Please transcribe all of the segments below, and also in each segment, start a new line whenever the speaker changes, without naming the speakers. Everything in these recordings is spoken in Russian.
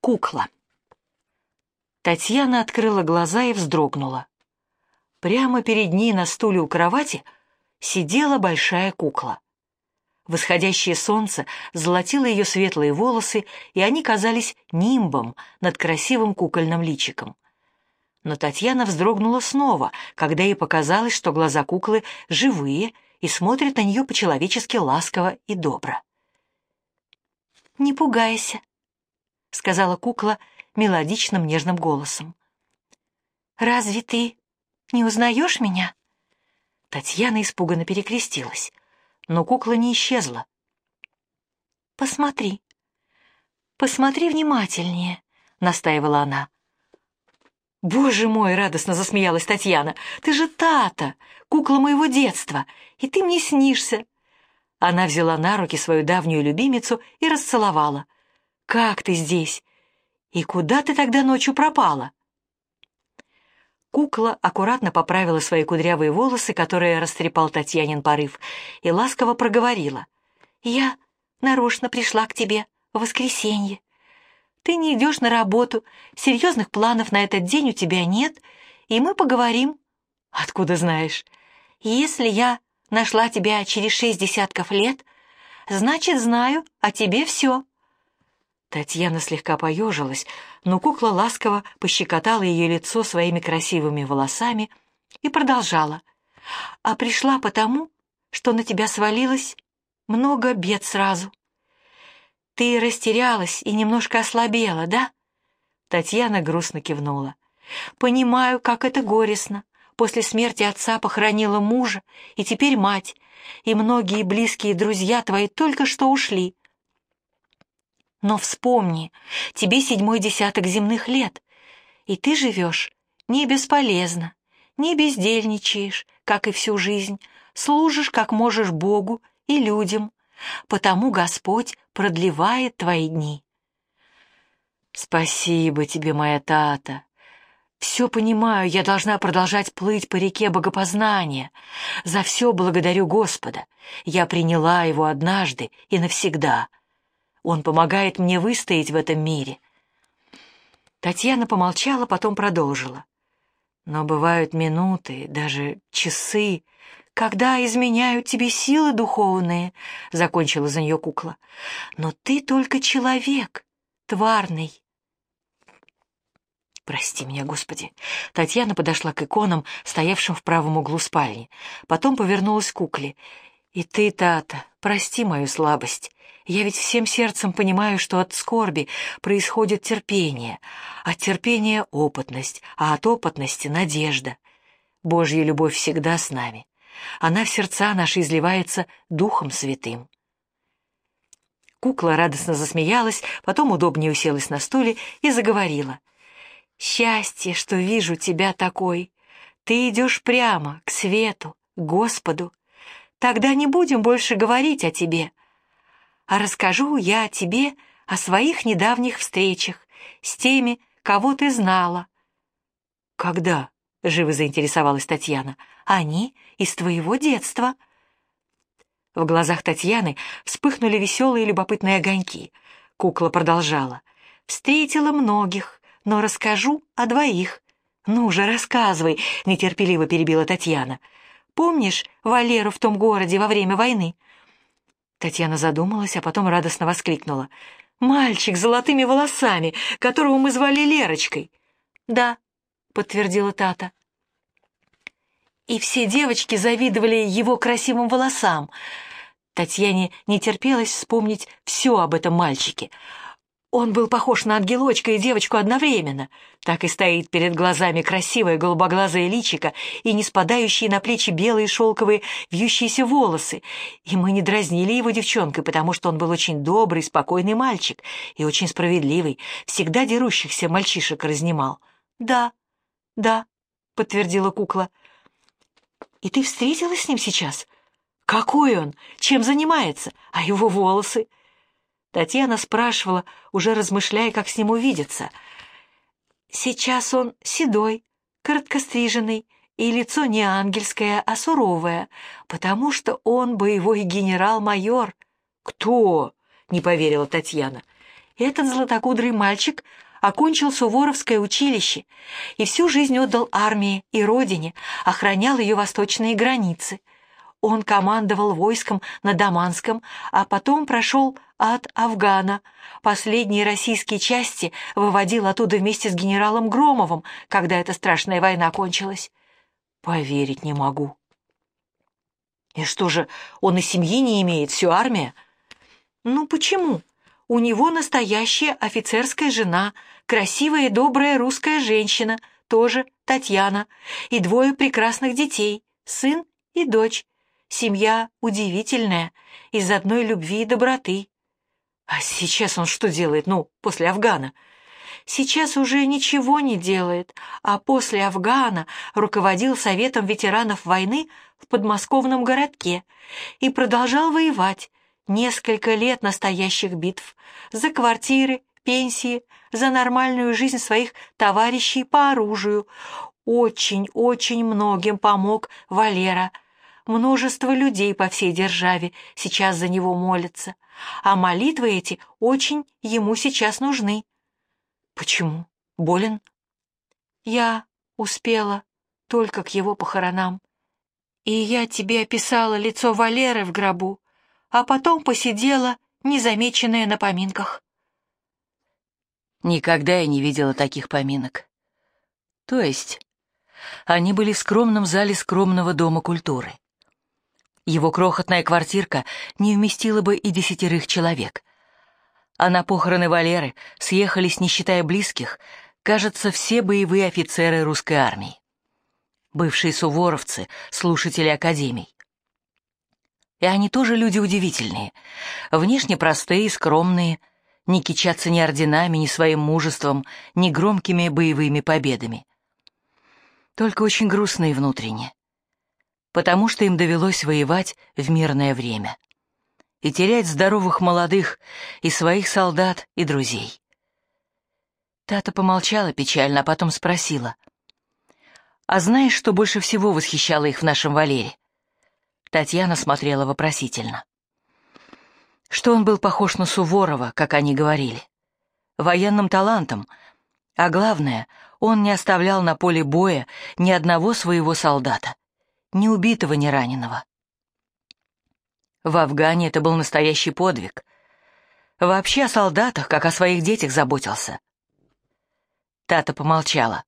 Кукла. Татьяна открыла глаза и вздрогнула. Прямо перед ней на стуле у кровати сидела большая кукла. Восходящее солнце золотило ее светлые волосы, и они казались нимбом над красивым кукольным личиком. Но Татьяна вздрогнула снова, когда ей показалось, что глаза куклы живые и смотрят на нее по-человечески ласково и добро. «Не пугайся», — сказала кукла мелодичным нежным голосом. «Разве ты не узнаешь меня?» Татьяна испуганно перекрестилась, но кукла не исчезла. «Посмотри, посмотри внимательнее», — настаивала она. «Боже мой!» — радостно засмеялась Татьяна. «Ты же Тата, кукла моего детства, и ты мне снишься!» Она взяла на руки свою давнюю любимицу и расцеловала. «Как ты здесь? И куда ты тогда ночью пропала?» Кукла аккуратно поправила свои кудрявые волосы, которые растрепал Татьянин порыв, и ласково проговорила. «Я нарочно пришла к тебе в воскресенье. Ты не идешь на работу, серьезных планов на этот день у тебя нет, и мы поговорим». «Откуда знаешь?» «Если я нашла тебя через 6 десятков лет, значит, знаю о тебе все». Татьяна слегка поежилась, но кукла ласково пощекотала ее лицо своими красивыми волосами и продолжала. «А пришла потому, что на тебя свалилось много бед сразу. Ты растерялась и немножко ослабела, да?» Татьяна грустно кивнула. «Понимаю, как это горестно. После смерти отца похоронила мужа, и теперь мать, и многие близкие друзья твои только что ушли. Но вспомни, тебе 7-й десяток земных лет, и ты живешь не бесполезно, не бездельничаешь, как и всю жизнь, служишь как можешь Богу и людям, потому Господь продлевает твои дни». «Спасибо тебе, моя Тата. Все понимаю, я должна продолжать плыть по реке богопознания. За все благодарю Господа. Я приняла его однажды и навсегда. Он помогает мне выстоять в этом мире». Татьяна помолчала, потом продолжила. «Но бывают минуты, даже часы, когда изменяют тебе силы духовные», — закончила за нее кукла. «Но ты только человек, тварный». «Прости меня, Господи». Татьяна подошла к иконам, стоявшим в правом углу спальни. Потом повернулась к кукле. «И ты, Тата, прости мою слабость. Я ведь всем сердцем понимаю, что от скорби происходит терпение, от терпения — опытность, а от опытности — надежда. Божья любовь всегда с нами. Она в сердца наши изливается Духом Святым». Кукла радостно засмеялась, потом удобнее уселась на стуле и заговорила. «Счастье, что вижу тебя такой. Ты идешь прямо, к свету, к Господу. Тогда не будем больше говорить о тебе, а расскажу я тебе о своих недавних встречах с теми, кого ты знала». «Когда?» — живо заинтересовалась Татьяна. «Они из твоего детства». В глазах Татьяны вспыхнули веселые любопытные огоньки. Кукла продолжала. «Встретила многих, но расскажу о 2. «Ну же, рассказывай», — нетерпеливо перебила Татьяна. «Помнишь Валеру в том городе во время войны?» Татьяна задумалась, а потом радостно воскликнула. «Мальчик с золотыми волосами, которого мы звали Лерочкой». «Да», — подтвердила Тата. «И все девочки завидовали его красивым волосам». Татьяне не терпелось вспомнить все об этом мальчике. Он был похож на ангелочка и девочку одновременно. Так и стоит перед глазами красивое голубоглазое личико и не спадающие на плечи белые шелковые вьющиеся волосы. И мы не дразнили его девчонкой, потому что он был очень добрый, спокойный мальчик и очень справедливый, всегда дерущихся мальчишек разнимал. «Да, да», — подтвердила кукла. «И ты встретилась с ним сейчас? Какой он? Чем занимается? А его волосы?» Татьяна спрашивала, уже размышляя, как с ним увидеться. «Сейчас он седой, короткостриженный, и лицо не ангельское, а суровое, потому что он боевой генерал-майор». «Кто?» — не поверила Татьяна. Этот златокудрый мальчик окончил Суворовское училище и всю жизнь отдал армии и родине, охранял ее восточные границы. Он командовал войском на Даманском, а потом прошел от Афгана. Последние российские части выводил оттуда вместе с генералом Громовым, когда эта страшная война кончилась. Поверить не могу. И что же, он и семьи не имеет, всю армия? Ну почему? У него настоящая офицерская жена, красивая и добрая русская женщина, тоже Татьяна, и двое прекрасных детей, сын и дочь. Семья удивительная, из одной любви и доброты. А сейчас он что делает, после Афгана? Сейчас уже ничего не делает, а после Афгана руководил Советом ветеранов войны в подмосковном городке и продолжал воевать. Несколько лет настоящих битв за квартиры, пенсии, за нормальную жизнь своих товарищей по оружию. Очень-очень многим помог Валера. Множество людей по всей державе сейчас за него молятся, а молитвы эти очень ему сейчас нужны. Почему? Болен? Я успела только к его похоронам. И я тебе описала лицо Валеры в гробу, а потом посидела, незамеченная на поминках.
Никогда я не видела таких поминок. То есть, они были в скромном зале скромного дома культуры. Его крохотная квартирка не вместила бы и 10 человек. А на похороны Валеры съехались, не считая близких, кажется, все боевые офицеры русской армии. Бывшие суворовцы, слушатели академий. И они тоже люди удивительные, внешне простые, скромные, не кичатся ни орденами, ни своим мужеством, ни громкими боевыми победами. Только очень грустные внутренне, потому что им довелось воевать в мирное время и терять здоровых молодых и своих солдат, и друзей. Тата помолчала печально, а потом спросила: «А знаешь, что больше всего восхищало их в нашем Валере?» Татьяна смотрела вопросительно. Что он был похож на Суворова, как они говорили, военным талантом, а главное, он не оставлял на поле боя ни одного своего солдата, ни убитого, ни раненого. В Афгане это был настоящий подвиг. Вообще о солдатах, как о своих детях, заботился. Тата помолчала.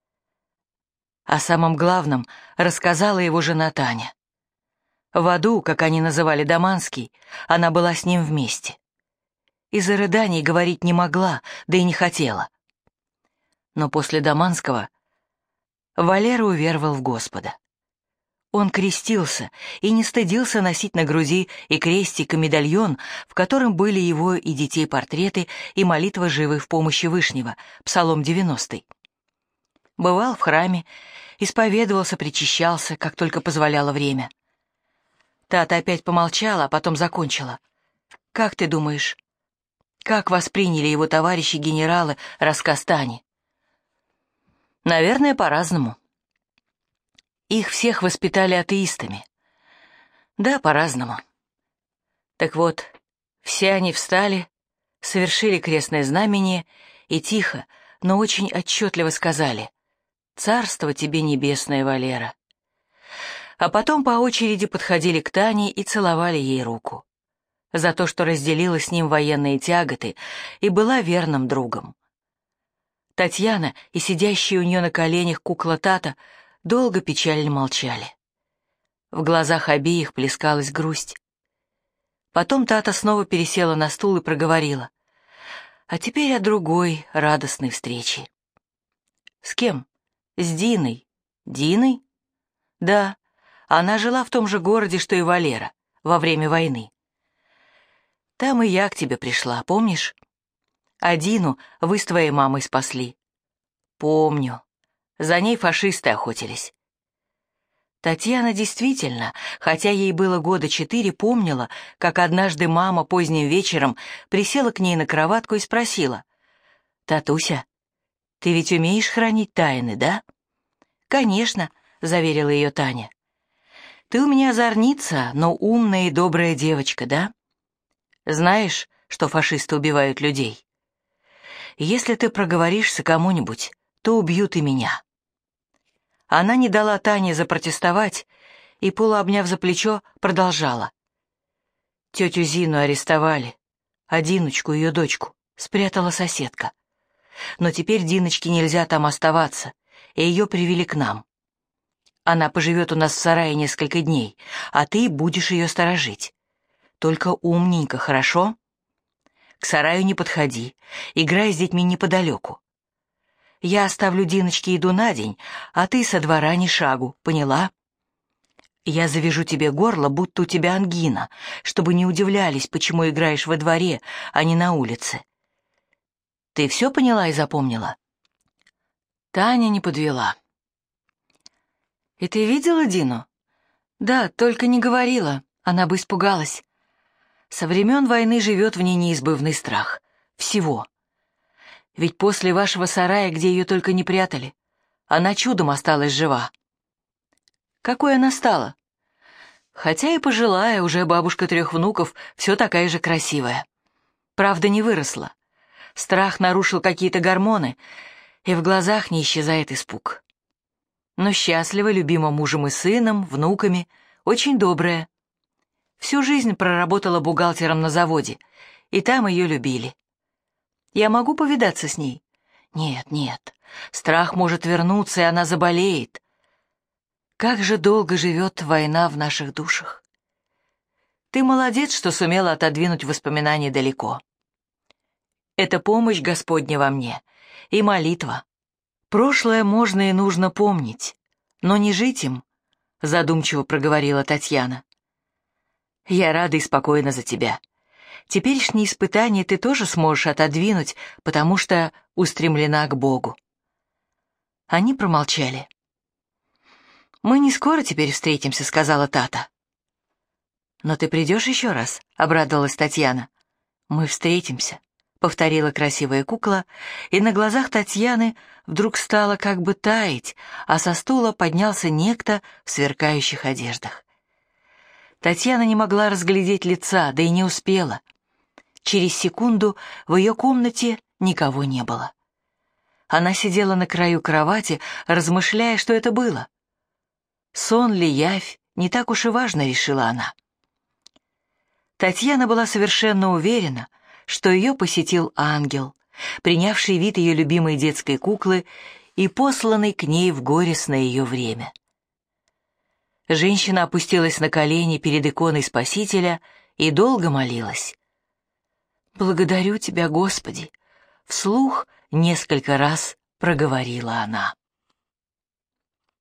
О самом главном рассказала его жена Таня. В аду, как они называли Даманский, она была с ним вместе. Из-за рыданий говорить не могла, да и не хотела. Но после Даманского Валера уверовал в Господа. Он крестился и не стыдился носить на груди и крестик, и медальон, в котором были его и детей портреты, и молитва живой в помощи Вышнего, Псалом 90. Бывал в храме, исповедовался, причащался, как только позволяло время. Тата опять помолчала, а потом закончила. «Как ты думаешь, как восприняли его товарищи-генералы рассказ Тани?» «Наверное, по-разному. Их всех воспитали атеистами. Да, по-разному. Так вот, все они встали, совершили крестное знамение и тихо, но очень отчетливо сказали: «Царство тебе небесное, Валера». А потом по очереди подходили к Тане и целовали ей руку. За то, что разделила с ним военные тяготы и была верным другом. Татьяна и сидящая у нее на коленях кукла Тата долго печально молчали. В глазах обеих плескалась грусть. Потом Тата снова пересела на стул и проговорила: «А теперь о другой радостной встрече». «С кем?» «С Диной». «Диной?» «Да, она жила в том же городе, что и Валера, во время войны. Там и я к тебе пришла, помнишь? А Дину вы с твоей мамой спасли». «Помню. За ней фашисты охотились». Татьяна действительно, хотя ей было 4 года, помнила, как однажды мама поздним вечером присела к ней на кроватку и спросила: «Татуся, ты ведь умеешь хранить тайны, да?» «Конечно», — заверила ее Таня. «Ты у меня озорница, но умная и добрая девочка, да? Знаешь, что фашисты убивают людей?» Если ты проговоришься кому-нибудь, то убьют и меня». Она не дала Тане запротестовать и, полуобняв за плечо, продолжала. «Тетю Зину арестовали, а Диночку, ее дочку, спрятала соседка. Но теперь Диночке нельзя там оставаться, и ее привели к нам. Она поживет у нас в сарае несколько дней, а ты будешь ее сторожить. Только умненько, хорошо? К сараю не подходи, играй с детьми неподалеку. Я оставлю Диночке еду на день, а ты со двора ни шагу, поняла? Я завяжу тебе горло, будто у тебя ангина, чтобы не удивлялись, почему играешь во дворе, а не на улице. Ты все поняла и запомнила?» Таня не подвела. «И ты видела Дину?» «Да, только не говорила, она бы испугалась. Со времен войны живет в ней неизбывный страх. Всего. Ведь после вашего сарая, где ее только не прятали, она чудом осталась жива. Какой она стала? Хотя и пожилая, уже бабушка 3 внуков, все такая же красивая. Правда, не выросла. Страх нарушил какие-то гормоны, и в глазах не исчезает испуг. Но счастлива, любима мужем и сыном, внуками, очень добрая. Всю жизнь проработала бухгалтером на заводе, и там ее любили. Я могу повидаться с ней? Нет, нет, страх может вернуться, и она заболеет. Как же долго живет война в наших душах. Ты молодец, что сумела отодвинуть воспоминания далеко. Это помощь Господня во мне и молитва. Прошлое можно и нужно помнить, но не жить им, задумчиво проговорила Татьяна. Я рада и спокойна за тебя. Теперешние испытания ты тоже сможешь отодвинуть, потому что устремлена к Богу. Они промолчали. «Мы не скоро теперь встретимся», — сказала Тата. «Но ты придешь еще раз?» — обрадовалась Татьяна. «Мы встретимся», — повторила красивая кукла, и на глазах Татьяны вдруг стало как бы таять, а со стула поднялся некто в сверкающих одеждах. Татьяна не могла разглядеть лица, да и не успела. Через секунду в ее комнате никого не было. Она сидела на краю кровати, размышляя, что это было. Сон ли, явь, не так уж и важно, решила она. Татьяна была совершенно уверена, что ее посетил ангел, принявший вид ее любимой детской куклы и посланный к ней в горестное ее время. Женщина опустилась на колени перед иконой Спасителя и долго молилась. «Благодарю тебя, Господи!» — вслух несколько раз проговорила она.